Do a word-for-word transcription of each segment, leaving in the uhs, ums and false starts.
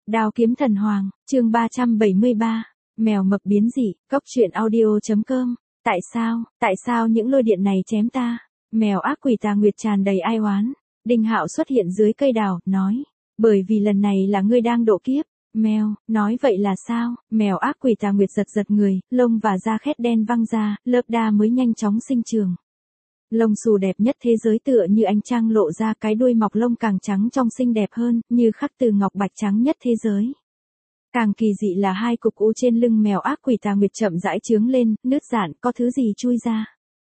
Đao kiếm thần hoàng, chương ba trăm bảy mươi ba, mèo mập biến dị, cốc truyện audio.com. Tại sao, tại sao những lôi điện này chém ta? Mèo ác quỷ tà nguyệt tràn đầy ai oán. Đinh Hạo xuất hiện dưới cây đào, nói, bởi vì lần này là ngươi đang độ kiếp. Mèo, nói vậy là sao? Mèo ác quỷ tà nguyệt giật giật người, lông và da khét đen văng ra, lớp da mới nhanh chóng sinh trường. Lông xù đẹp nhất thế giới tựa như ánh trăng lộ ra, cái đuôi mọc lông càng trắng trong xinh đẹp hơn, như khắc từ ngọc bạch trắng nhất thế giới. Càng kỳ dị là hai cục u trên lưng mèo ác quỷ tà nguyệt chậm rãi trướng lên, nứt rạn, có thứ gì chui ra.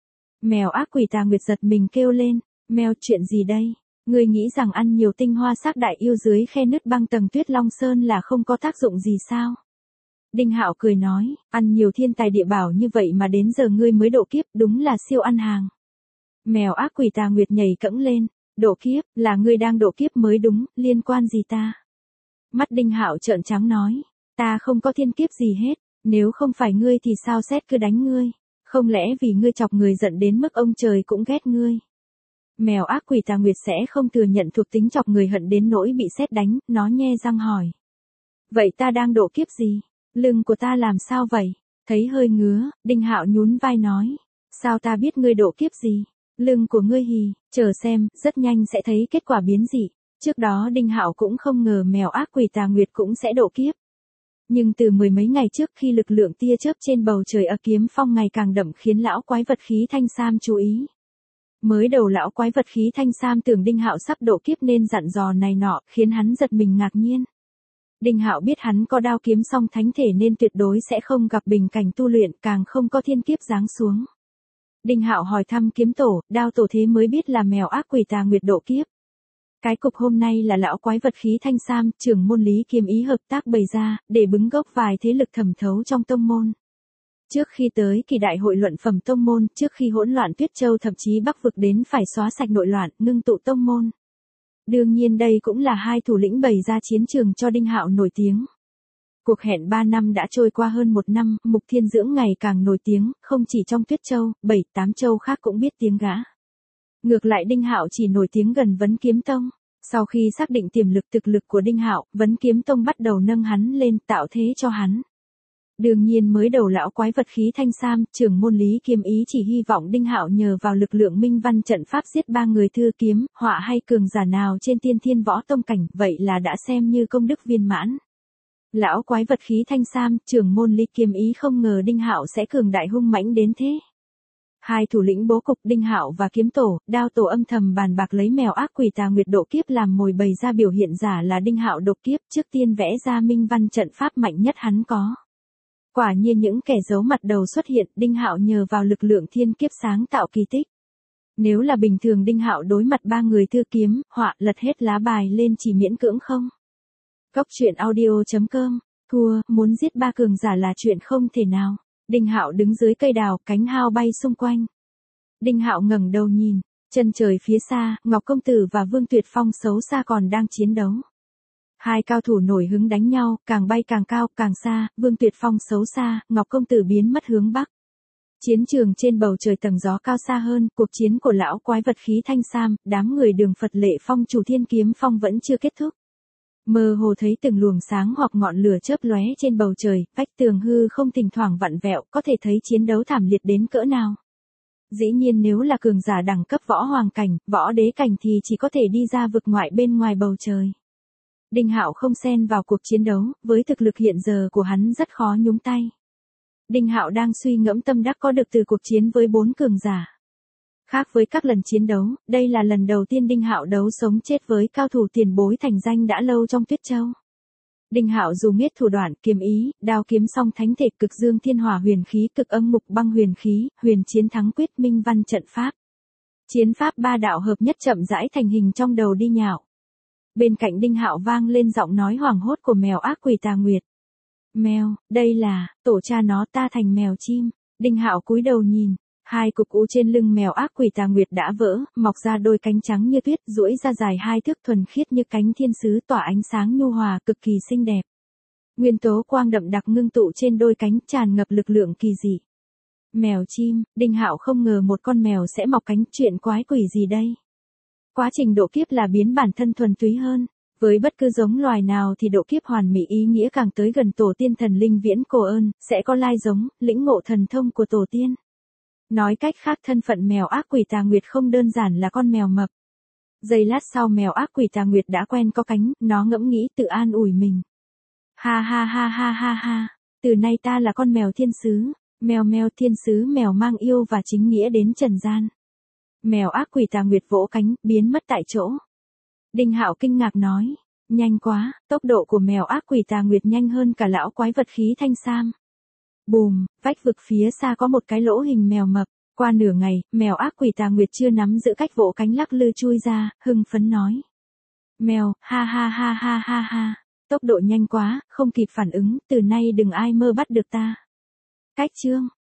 Mèo ác quỷ tà nguyệt giật mình kêu lên, mèo, chuyện gì đây? Ngươi nghĩ rằng ăn nhiều tinh hoa xác đại yêu dưới khe nứt băng tầng tuyết long sơn là không có tác dụng gì sao? Đinh Hạo cười nói, ăn nhiều thiên tài địa bảo như vậy mà đến giờ ngươi mới độ kiếp, đúng là siêu ăn hàng. Mèo ác quỷ tà nguyệt nhảy cẫng lên, độ kiếp, là ngươi đang độ kiếp mới đúng, liên quan gì ta? Mắt Đinh Hạo trợn trắng nói, ta không có thiên kiếp gì hết, nếu không phải ngươi thì sao sét cứ đánh ngươi, không lẽ vì ngươi chọc người giận đến mức ông trời cũng ghét ngươi? Mèo ác quỷ tà nguyệt sẽ không thừa nhận thuộc tính chọc người hận đến nỗi bị sét đánh, nó nhe răng hỏi. Vậy ta đang độ kiếp gì? Lưng của ta làm sao vậy? Thấy hơi ngứa, Đinh Hạo nhún vai nói, sao ta biết ngươi độ kiếp gì? Lưng của ngươi hì, chờ xem, rất nhanh sẽ thấy kết quả biến dị. Trước đó Đinh Hạo cũng không ngờ mèo ác quỷ tà nguyệt cũng sẽ độ kiếp. Nhưng từ mười mấy ngày trước khi lực lượng tia chớp trên bầu trời ở kiếm phong ngày càng đậm khiến lão quái vật khí thanh sam chú ý. Mới đầu lão quái vật khí thanh sam tưởng Đinh Hạo sắp độ kiếp nên dặn dò này nọ, khiến hắn giật mình ngạc nhiên. Đinh Hạo biết hắn có đao kiếm song thánh thể nên tuyệt đối sẽ không gặp bình cảnh tu luyện, càng không có thiên kiếp giáng xuống. Đinh Hạo hỏi thăm kiếm tổ, đao tổ thế mới biết là mèo ác quỷ tà nguyệt độ kiếp. Cái cục hôm nay là lão quái vật khí thanh sam, trưởng môn Lý Kiếm Ý hợp tác bày ra, để bứng gốc vài thế lực thẩm thấu trong tông môn. Trước khi tới kỳ đại hội luận phẩm tông môn, trước khi hỗn loạn Tuyết Châu thậm chí Bắc vực đến phải xóa sạch nội loạn, ngưng tụ tông môn. Đương nhiên đây cũng là hai thủ lĩnh bày ra chiến trường cho Đinh Hạo nổi tiếng. Cuộc hẹn ba năm đã trôi qua hơn một năm, Mục Thiên Dưỡng ngày càng nổi tiếng, không chỉ trong Tuyết Châu, bảy, tám châu khác cũng biết tiếng gã. Ngược lại Đinh Hạo chỉ nổi tiếng gần Vấn Kiếm Tông. Sau khi xác định tiềm lực thực lực của Đinh Hạo, Vấn Kiếm Tông bắt đầu nâng hắn lên, tạo thế cho hắn. Đương nhiên mới đầu lão quái vật khí thanh sam, trưởng môn Lý Kiếm Ý chỉ hy vọng Đinh Hạo nhờ vào lực lượng minh văn trận pháp giết ba người thư kiếm, họa hay cường giả nào trên tiên thiên võ tông cảnh, vậy là đã xem như công đức viên mãn. Lão quái vật khí thanh sam, trưởng môn Lý Kiếm Ý không ngờ Đinh Hạo sẽ cường đại hung mãnh đến thế. Hai thủ lĩnh bố cục Đinh Hạo và kiếm tổ, đao tổ âm thầm bàn bạc lấy mèo ác quỷ tà nguyệt độ kiếp làm mồi bày ra biểu hiện giả là Đinh Hạo độ kiếp, trước tiên vẽ ra minh văn trận pháp mạnh nhất hắn có. Quả nhiên những kẻ giấu mặt đầu xuất hiện, Đinh Hạo nhờ vào lực lượng thiên kiếp sáng tạo kỳ tích. Nếu là bình thường Đinh Hạo đối mặt ba người thư kiếm, họa lật hết lá bài lên chỉ miễn cưỡng không. Cốc truyện audio.com, thua, muốn giết ba cường giả là chuyện không thể nào. Đinh Hạo đứng dưới cây đào, cánh hao bay xung quanh. Đinh Hạo ngẩng đầu nhìn, chân trời phía xa, Ngọc Công Tử và Vương Tuyệt Phong xấu xa còn đang chiến đấu. Hai cao thủ nổi hứng đánh nhau, càng bay càng cao, càng xa, Vương Tuyệt Phong xấu xa, Ngọc Công Tử biến mất hướng bắc. Chiến trường trên bầu trời tầng gió cao xa hơn, cuộc chiến của lão quái vật khí thanh sam, đám người Đường Phật Lệ Phong chủ Thiên Kiếm Phong vẫn chưa kết thúc. Mơ hồ thấy từng luồng sáng hoặc ngọn lửa chớp lóe trên bầu trời, vách tường hư không thỉnh thoảng vặn vẹo, có thể thấy chiến đấu thảm liệt đến cỡ nào. Dĩ nhiên nếu là cường giả đẳng cấp võ hoàng cảnh, võ đế cảnh thì chỉ có thể đi ra vực ngoại bên ngoài bầu trời. Đinh Hạo không xen vào cuộc chiến đấu, với thực lực hiện giờ của hắn rất khó nhúng tay. Đinh Hạo đang suy ngẫm tâm đắc có được từ cuộc chiến với bốn cường giả. Khác với các lần chiến đấu, đây là lần đầu tiên Đinh Hạo đấu sống chết với cao thủ tiền bối thành danh đã lâu trong Tuyết Châu. Đinh Hạo dù biết thủ đoạn, kiếm ý, đao kiếm song thánh thể, cực dương thiên hỏa huyền khí, cực âm mục băng huyền khí, huyền chiến thắng quyết, minh văn trận pháp. Chiến pháp ba đạo hợp nhất chậm rãi thành hình trong đầu Đi Nhạo. Bên cạnh Đinh Hạo vang lên giọng nói hoảng hốt của mèo ác quỷ tà nguyệt. Mèo, đây là, tổ cha nó ta thành mèo chim. Đinh Hạo cúi đầu nhìn. Hai cục u trên lưng mèo ác quỷ tà nguyệt đã vỡ, mọc ra đôi cánh trắng như tuyết, duỗi ra dài hai thước thuần khiết như cánh thiên sứ tỏa ánh sáng nhu hòa cực kỳ xinh đẹp. Nguyên tố quang đậm đặc ngưng tụ trên đôi cánh tràn ngập lực lượng kỳ dị. Mèo chim, Đinh Hạo không ngờ một con mèo sẽ mọc cánh, chuyện quái quỷ gì đây? Quá trình độ kiếp là biến bản thân thuần túy hơn. Với bất cứ giống loài nào thì độ kiếp hoàn mỹ ý nghĩa càng tới gần tổ tiên thần linh viễn cổ ơn, sẽ có lai giống, lĩnh ngộ thần thông của tổ tiên. Nói cách khác thân phận mèo ác quỷ tà nguyệt không đơn giản là con mèo mập. Giây lát sau mèo ác quỷ tà nguyệt đã quen có cánh, nó ngẫm nghĩ tự an ủi mình. Ha ha ha ha ha ha, từ nay ta là con mèo thiên sứ, mèo mèo thiên sứ mèo mang yêu và chính nghĩa đến trần gian. Mèo ác quỷ tà nguyệt vỗ cánh, biến mất tại chỗ. Đinh Hạo kinh ngạc nói, nhanh quá, tốc độ của mèo ác quỷ tà nguyệt nhanh hơn cả lão quái vật khí thanh sam. Bùm, vách vực phía xa có một cái lỗ hình mèo mập. Qua nửa ngày, mèo ác quỷ tà nguyệt chưa nắm giữ cách vỗ cánh lắc lư chui ra, hưng phấn nói. Mèo, ha ha ha ha ha ha, tốc độ nhanh quá, không kịp phản ứng, từ nay đừng ai mơ bắt được ta. Cách chương